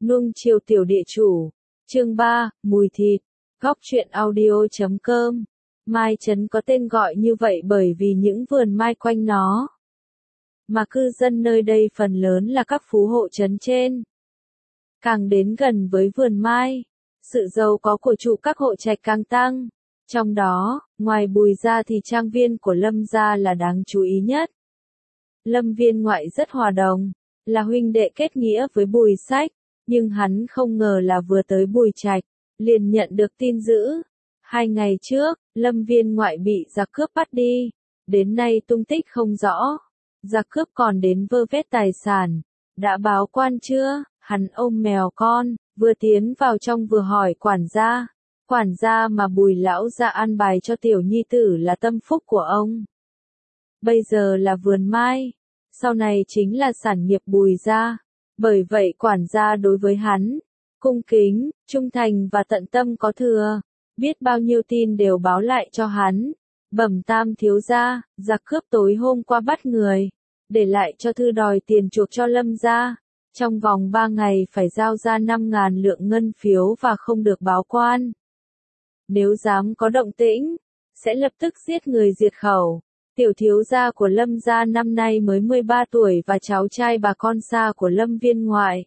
Nuông chiều tiểu địa chủ. Chương 3, mùi thịt. Góc truyện audio.com. Mai trấn có tên gọi như vậy bởi vì những vườn mai quanh nó, mà cư dân nơi đây phần lớn là các phú hộ trấn trên. Càng đến gần với vườn mai, sự giàu có của chủ các hộ trạch càng tăng. Trong đó, ngoài Bùi gia thì trang viên của Lâm gia là đáng chú ý nhất. Lâm Viên Ngoại rất hòa đồng, là huynh đệ kết nghĩa với Bùi Sách, nhưng hắn không ngờ là vừa tới Bùi Trạch, liền nhận được tin dữ. 2 ngày trước, Lâm Viên Ngoại bị giặc cướp bắt đi, đến nay tung tích không rõ. Giặc cướp còn đến vơ vét tài sản. Đã báo quan chưa? Hắn ôm mèo con, vừa tiến vào trong vừa hỏi quản gia. Quản gia mà Bùi lão gia an bài cho tiểu nhi tử là tâm phúc của ông. Bây giờ là vườn mai, sau này chính là sản nghiệp Bùi gia. Bởi vậy quản gia đối với hắn, cung kính, trung thành và tận tâm có thừa. Biết bao nhiêu tin đều báo lại cho hắn. Bẩm tam thiếu gia, giặc cướp tối hôm qua bắt người, để lại cho thư đòi tiền chuộc cho Lâm gia. Trong vòng 3 ngày phải giao ra 5.000 lượng ngân phiếu và không được báo quan. Nếu dám có động tĩnh, sẽ lập tức giết người diệt khẩu. Tiểu thiếu gia của Lâm gia năm nay mới 13 tuổi và cháu trai bà con xa của Lâm Viên Ngoại.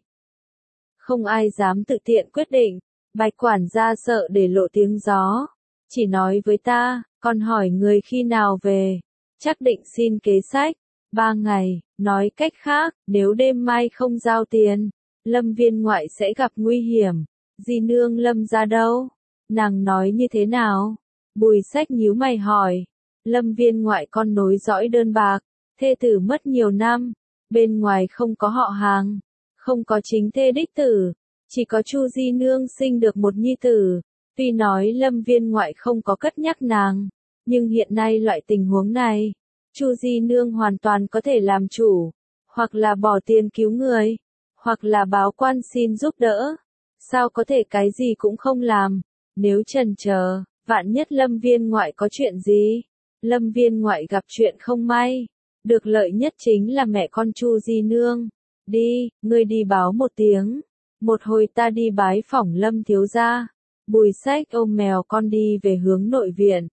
Không ai dám tự tiện quyết định, Bạch quản gia sợ để lộ tiếng gió. Chỉ nói với ta, còn hỏi người khi nào về, chắc định xin kế sách. 3 ngày, nói cách khác, nếu đêm mai không giao tiền, Lâm Viên Ngoại sẽ gặp nguy hiểm. Di nương Lâm gia đâu? Nàng nói như thế nào? Bùi Sách nhíu mày hỏi. Lâm Viên Ngoại con nối dõi đơn bạc, thê tử mất nhiều năm, bên ngoài không có họ hàng, không có chính thê đích tử, chỉ có Chu Di nương sinh được một nhi tử. Tuy nói Lâm Viên Ngoại không có cất nhắc nàng, nhưng hiện nay loại tình huống này, Chu Di nương hoàn toàn có thể làm chủ, hoặc là bỏ tiền cứu người, hoặc là báo quan xin giúp đỡ. Sao có thể cái gì cũng không làm? Nếu chần chờ, vạn nhất Lâm Viên Ngoại có chuyện gì, Lâm Viên Ngoại gặp chuyện không may, được lợi nhất chính là mẹ con Chu Di nương. Đi, ngươi đi báo một tiếng, một hồi ta đi bái phỏng Lâm thiếu gia. Bùi Sách ôm mèo con đi về hướng nội viện.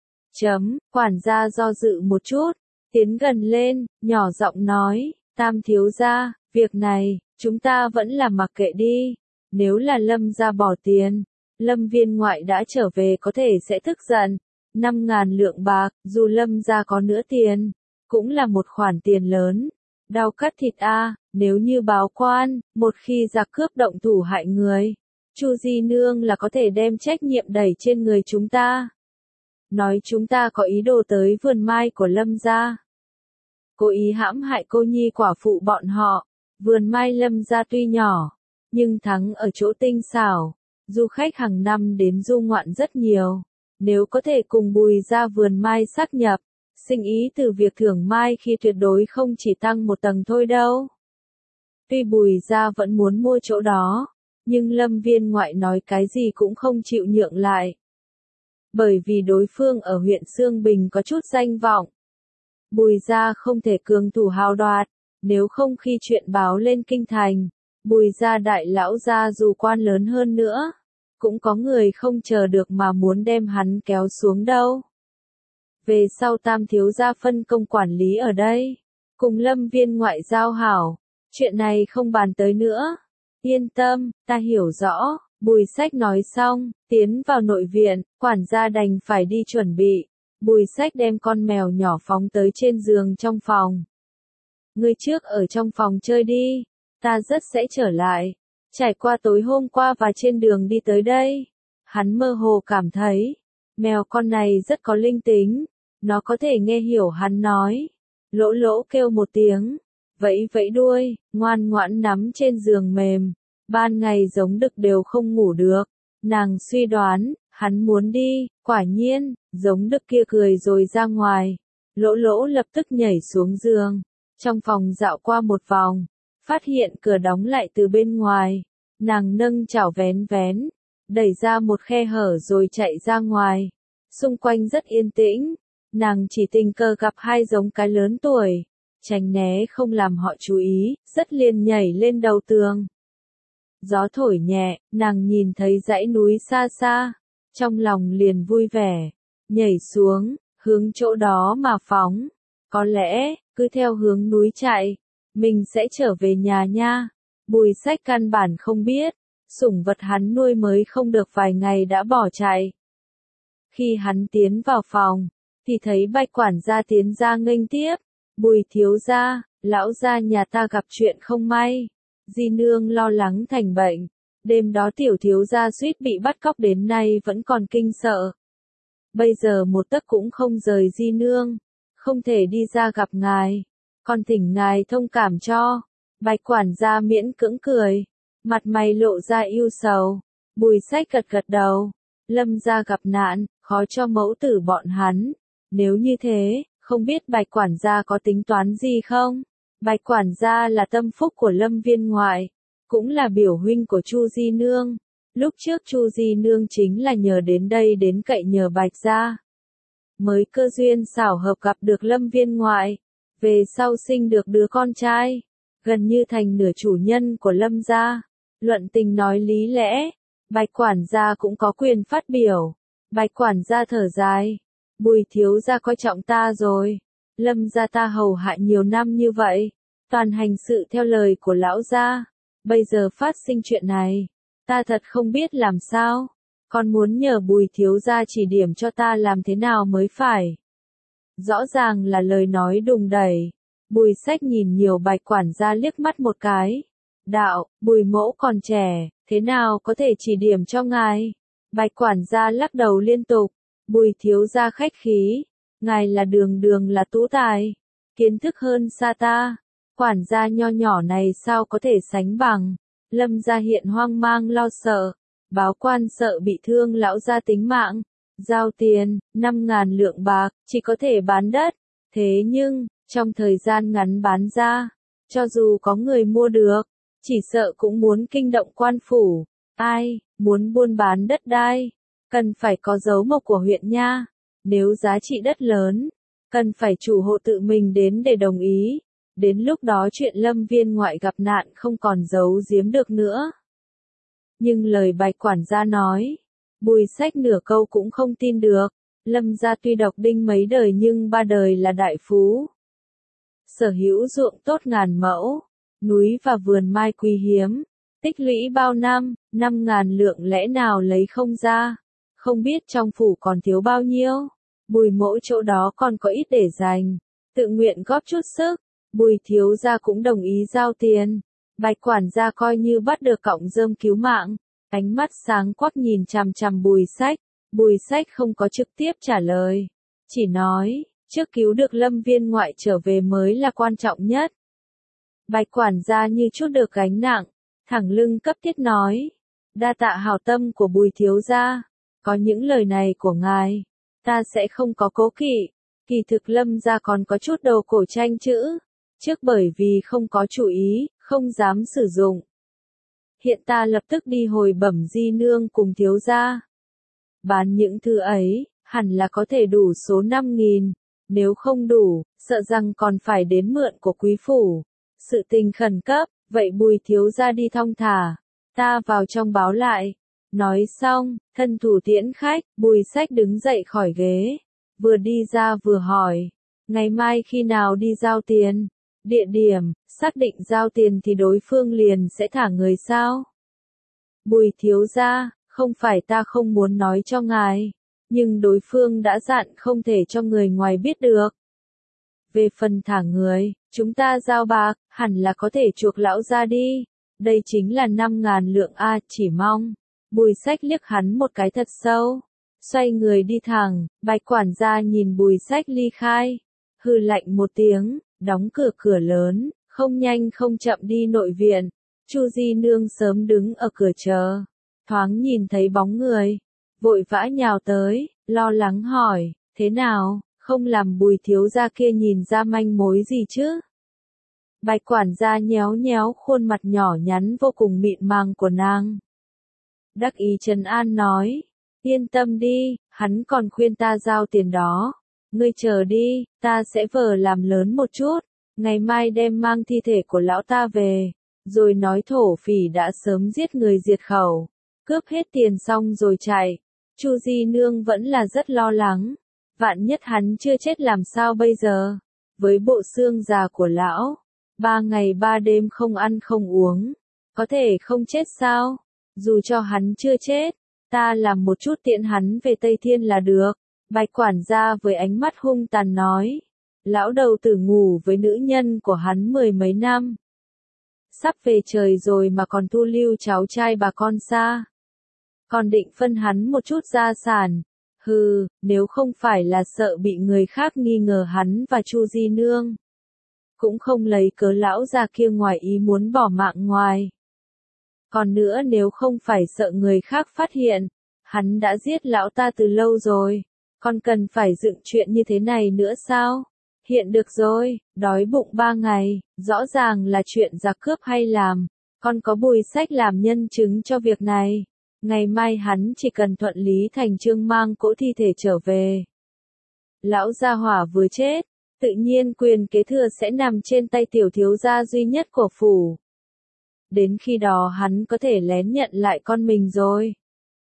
Quản gia do dự một chút, tiến gần lên, nhỏ giọng nói, tam thiếu gia, việc này, chúng ta vẫn là mặc kệ đi. Nếu là Lâm gia bỏ tiền, Lâm Viên Ngoại đã trở về có thể sẽ tức giận. 5.000 lượng bạc, dù Lâm gia có nữa tiền, cũng là một khoản tiền lớn. Đau cắt thịt a, nếu như báo quan, một khi giặc cướp động thủ hại người, Chu Di nương là có thể đem trách nhiệm đẩy trên người chúng ta. Nói chúng ta có ý đồ tới vườn mai của Lâm gia, cố ý hãm hại cô nhi quả phụ bọn họ. Vườn mai Lâm gia tuy nhỏ, nhưng thắng ở chỗ tinh xảo, du khách hàng năm đến du ngoạn rất nhiều. Nếu có thể cùng Bùi gia vườn mai xác nhập, sinh ý từ việc thưởng mai khi tuyệt đối không chỉ tăng một tầng thôi đâu. Tuy Bùi gia vẫn muốn mua chỗ đó, nhưng Lâm Viên Ngoại nói cái gì cũng không chịu nhượng lại. Bởi vì đối phương ở huyện Xương Bình có chút danh vọng. Bùi gia không thể cường thủ hào đoạt, nếu không khi chuyện báo lên kinh thành, Bùi gia đại lão gia dù quan lớn hơn nữa, cũng có người không chờ được mà muốn đem hắn kéo xuống đâu. Về sau tam thiếu gia phân công quản lý ở đây, cùng Lâm Viên Ngoại giao hảo, chuyện này không bàn tới nữa. Yên tâm, ta hiểu rõ. Bùi Sách nói xong, tiến vào nội viện, quản gia đành phải đi chuẩn bị. Bùi Sách đem con mèo nhỏ phóng tới trên giường trong phòng. Ngươi trước ở trong phòng chơi đi, ta rất sẽ trở lại. Trải qua tối hôm qua và trên đường đi tới đây, hắn mơ hồ cảm thấy, mèo con này rất có linh tính, nó có thể nghe hiểu hắn nói. Lỗ lỗ kêu một tiếng, vẫy vẫy đuôi, ngoan ngoãn nắm trên giường mềm. Ban ngày giống đực đều không ngủ được. Nàng suy đoán, hắn muốn đi, quả nhiên, giống đực kia cười rồi ra ngoài. Lỗ lỗ lập tức nhảy xuống giường, trong phòng dạo qua một vòng, phát hiện cửa đóng lại từ bên ngoài. Nàng nâng chảo vén vén, đẩy ra một khe hở rồi chạy ra ngoài. Xung quanh rất yên tĩnh, nàng chỉ tình cờ gặp 2 giống cái lớn tuổi, tránh né không làm họ chú ý, rất liền nhảy lên đầu tường. Gió thổi nhẹ, nàng nhìn thấy dãy núi xa xa, trong lòng liền vui vẻ, nhảy xuống, hướng chỗ đó mà phóng. Có lẽ, cứ theo hướng núi chạy, mình sẽ trở về nhà nha. Bùi Sách căn bản không biết, sủng vật hắn nuôi mới không được vài ngày đã bỏ chạy. Khi hắn tiến vào phòng, thì thấy Bạch quản gia tiến ra nghênh tiếp. Bùi thiếu gia, lão gia nhà ta gặp chuyện không may. Di nương lo lắng thành bệnh. Đêm đó tiểu thiếu gia suýt bị bắt cóc đến nay vẫn còn kinh sợ. Bây giờ một tấc cũng không rời di nương. Không thể đi ra gặp ngài. Còn thỉnh ngài thông cảm cho. Bạch quản gia miễn cưỡng cười. Mặt mày lộ ra ưu sầu. Bùi Sách gật gật đầu. Lâm gia gặp nạn, khó cho mẫu tử bọn hắn. Nếu như thế, không biết Bạch quản gia có tính toán gì không? Bạch quản gia là tâm phúc của Lâm viên ngoại, cũng là biểu huynh của Chu Di nương. Lúc trước Chu Di nương chính là nhờ đến đây đến cậy nhờ Bạch gia. Mới cơ duyên xảo hợp gặp được Lâm viên ngoại, về sau sinh được đứa con trai, gần như thành nửa chủ nhân của Lâm gia. Luận tình nói lý lẽ, Bạch quản gia cũng có quyền phát biểu. Bạch quản gia thở dài, Bùi thiếu gia coi trọng ta rồi. Lâm gia ta hầu hạ nhiều năm như vậy, toàn hành sự theo lời của lão gia. Bây giờ phát sinh chuyện này, ta thật không biết làm sao. Còn muốn nhờ Bùi thiếu gia chỉ điểm cho ta làm thế nào mới phải. Rõ ràng là lời nói đùng đẩy. Bùi Sách nhìn nhiều Bạch quản gia liếc mắt một cái. Đạo, Bùi mẫu còn trẻ, thế nào có thể chỉ điểm cho ngài? Bạch quản gia lắc đầu liên tục. Bùi thiếu gia khách khí, ngài là đường đường là tú tài, kiến thức hơn xa ta. Quản gia nho nhỏ này sao có thể sánh bằng? Lâm gia hiện hoang mang lo sợ, báo quan sợ bị thương lão gia tính mạng. Giao tiền, 5.000 lượng bạc, chỉ có thể bán đất. Thế nhưng, trong thời gian ngắn bán ra, cho dù có người mua được, chỉ sợ cũng muốn kinh động quan phủ. Ai, muốn buôn bán đất đai, cần phải có dấu mộc của huyện nha. Nếu giá trị đất lớn, cần phải chủ hộ tự mình đến để đồng ý. Đến lúc đó chuyện Lâm viên ngoại gặp nạn không còn giấu giếm được nữa. Nhưng lời Bạch quản gia nói, Bùi Sách nửa câu cũng không tin được. Lâm gia tuy độc đinh mấy đời nhưng 3 đời là đại phú. Sở hữu ruộng tốt ngàn mẫu, núi và vườn mai quý hiếm, tích lũy bao năm, 5.000 lượng lẽ nào lấy không ra. Không biết trong phủ còn thiếu bao nhiêu. Bùi mẫu chỗ đó còn có ít để dành, tự nguyện góp chút sức. Bùi thiếu gia cũng đồng ý giao tiền. Bạch quản gia coi như bắt được cọng rơm cứu mạng, ánh mắt sáng quắc nhìn chằm chằm Bùi Sách. Bùi Sách không có trực tiếp trả lời, chỉ nói, trước cứu được Lâm viên ngoại trở về mới là quan trọng nhất. Bạch quản gia như chút được gánh nặng, thẳng lưng cấp thiết nói, đa tạ hảo tâm của Bùi thiếu gia, có những lời này của ngài, ta sẽ không có cố kỵ. Kỳ thực Lâm gia còn có chút đầu cổ tranh chữ, trước bởi vì không có chủ ý, không dám sử dụng. Hiện ta lập tức đi hồi bẩm di nương cùng thiếu gia. Bán những thứ ấy, hẳn là có thể đủ số 5.000, nếu không đủ, sợ rằng còn phải đến mượn của quý phủ. Sự tình khẩn cấp, vậy Bùi thiếu gia đi thong thả, ta vào trong báo lại. Nói xong, thân thủ tiễn khách, Bùi Sách đứng dậy khỏi ghế, vừa đi ra vừa hỏi, ngày mai khi nào đi giao tiền? Địa điểm, xác định giao tiền thì đối phương liền sẽ thả người sao? Bùi thiếu gia, không phải ta không muốn nói cho ngài, nhưng đối phương đã dặn không thể cho người ngoài biết được. Về phần thả người, chúng ta giao bạc, hẳn là có thể chuộc lão ra đi. Đây chính là 5.000 lượng a, chỉ mong. Bùi Sách liếc hắn một cái thật sâu, xoay người đi thẳng. Bạch quản gia nhìn Bùi Sách ly khai, hừ lạnh một tiếng, đóng cửa cửa lớn, không nhanh không chậm đi nội viện. Chu Di nương sớm đứng ở cửa chờ, thoáng nhìn thấy bóng người, vội vã nhào tới, lo lắng hỏi, thế nào, không làm Bùi thiếu gia kia nhìn ra manh mối gì chứ? Bạch quản gia nhéo nhéo khuôn mặt nhỏ nhắn vô cùng mịn màng của nàng. Đắc ý trấn an nói, yên tâm đi, hắn còn khuyên ta giao tiền đó. Ngươi chờ đi, ta sẽ vờ làm lớn một chút, ngày mai đem mang thi thể của lão ta về. rồi nói thổ phỉ đã sớm giết người diệt khẩu, cướp hết tiền xong rồi chạy. Chu Di Nương vẫn là rất lo lắng, vạn nhất hắn chưa chết làm sao bây giờ, với bộ xương già của lão, 3 ngày 3 đêm không ăn không uống, có thể không chết sao, dù cho hắn chưa chết, ta làm một chút tiễn hắn về Tây Thiên là được. Bạch quản gia với ánh mắt hung tàn nói, lão đầu tử ngủ với nữ nhân của hắn 10 mấy năm. Sắp về trời rồi mà còn thu lưu cháu trai bà con xa. Còn định phân hắn một chút gia sản. Hừ, nếu không phải là sợ bị người khác nghi ngờ hắn và Chu Di Nương. Cũng không lấy cớ lão già kia ngoài ý muốn bỏ mạng ngoài. Còn nữa nếu không phải sợ người khác phát hiện, hắn đã giết lão ta từ lâu rồi. Còn cần phải dựng chuyện như thế này nữa sao? Hiện được rồi, đói bụng 3 ngày, rõ ràng là chuyện giặc cướp hay làm. Con có Bùi Sách làm nhân chứng cho việc này. Ngày mai hắn chỉ cần thuận lý thành chương mang cỗ thi thể trở về. Lão gia hỏa vừa chết, tự nhiên quyền kế thừa sẽ nằm trên tay tiểu thiếu gia duy nhất của phủ. Đến khi đó hắn có thể lén nhận lại con mình rồi.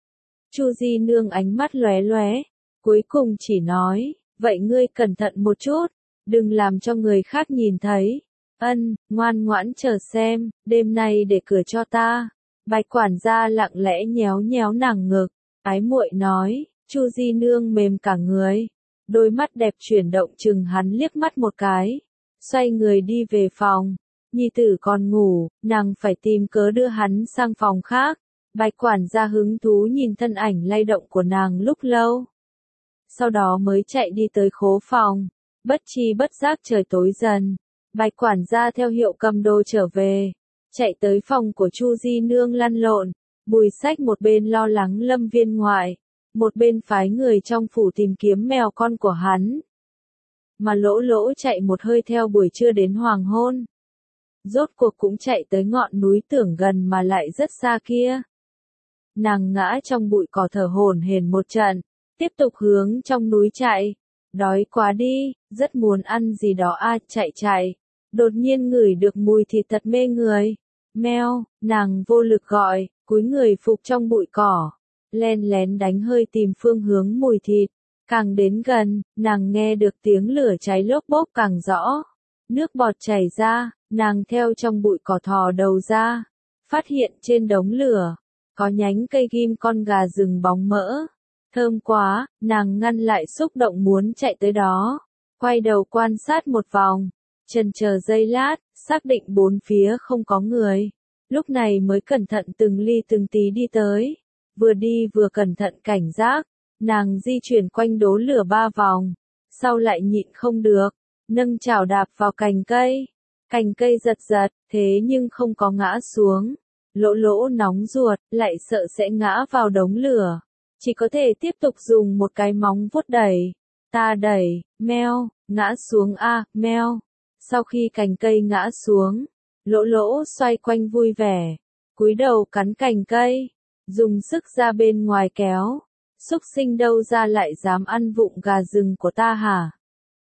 Chu Di Nương ánh mắt lóe lóe, cuối cùng chỉ nói, vậy ngươi cẩn thận một chút, đừng làm cho người khác nhìn thấy. Ân, ngoan ngoãn chờ xem, đêm nay để cửa cho ta. Bạch quản gia lặng lẽ nhéo nhéo nàng ngực, ái muội nói, Chu Di Nương mềm cả người, đôi mắt đẹp chuyển động chừng hắn liếc mắt một cái, xoay người đi về phòng. Nhi tử còn ngủ, nàng phải tìm cớ đưa hắn sang phòng khác. Bạch quản gia hứng thú nhìn thân ảnh lay động của nàng lúc lâu. Sau đó mới chạy đi tới khố phòng. Bất chi bất giác trời tối dần. Bạch quản gia theo hiệu cầm đồ trở về. Chạy tới phòng của Chu Di Nương lăn lộn. Bùi Sách một bên lo lắng Lâm Viên ngoại. Một bên phái người trong phủ tìm kiếm mèo con của hắn. Mà Lỗ Lỗ chạy một hơi theo buổi trưa đến hoàng hôn. Rốt cuộc cũng chạy tới ngọn núi tưởng gần mà lại rất xa kia. Nàng ngã trong bụi cỏ thở hổn hển một trận, tiếp tục hướng trong núi chạy. Đói quá đi, rất muốn ăn gì đó chạy. Đột nhiên ngửi được mùi thịt thật mê người. Meo, nàng vô lực gọi, cúi người phục trong bụi cỏ. Len lén đánh hơi tìm phương hướng mùi thịt. Càng đến gần, nàng nghe được tiếng lửa cháy lốp bốp càng rõ. Nước bọt chảy ra, nàng theo trong bụi cỏ thò đầu ra. Phát hiện trên đống lửa, có nhánh cây ghim con gà rừng bóng mỡ. Thơm quá, nàng ngăn lại xúc động muốn chạy tới đó. Quay đầu quan sát một vòng. Chần chờ giây lát, xác định bốn phía không có người. Lúc này mới cẩn thận từng ly từng tí đi tới. Vừa đi vừa cẩn thận cảnh giác. Nàng di chuyển quanh đố lửa 3 vòng. Sau lại nhịn không được. Nâng chảo đạp vào cành cây. Cành cây giật giật, thế nhưng không có ngã xuống. Lỗ Lỗ nóng ruột, lại sợ sẽ ngã vào đống lửa. Chỉ có thể tiếp tục dùng một cái móng vuốt đẩy. Ta đẩy, meo, ngã xuống meo. Sau khi cành cây ngã xuống, Lỗ Lỗ xoay quanh vui vẻ. Cúi đầu cắn cành cây, dùng sức ra bên ngoài kéo. Súc sinh đâu ra lại dám ăn vụng gà rừng của ta hả?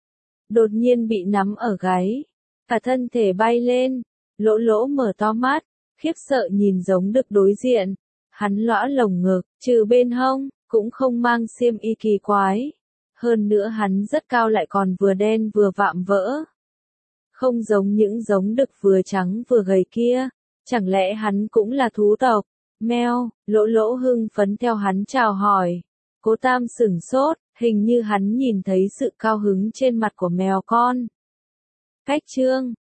Đột nhiên bị nắm ở gáy. Cả thân thể bay lên. Lỗ Lỗ mở to mắt, khiếp sợ nhìn giống đực đối diện. Hắn lõa lồng ngực, trừ bên hông, cũng không mang xiêm y kỳ quái. Hơn nữa hắn rất cao lại còn vừa đen vừa vạm vỡ. Không giống những giống đực vừa trắng vừa gầy kia. Chẳng lẽ hắn cũng là thú tộc? Meo, Lỗ Lỗ hưng phấn theo hắn chào hỏi. Cố Tam sửng sốt, hình như hắn nhìn thấy sự cao hứng trên mặt của mèo con. Cách chương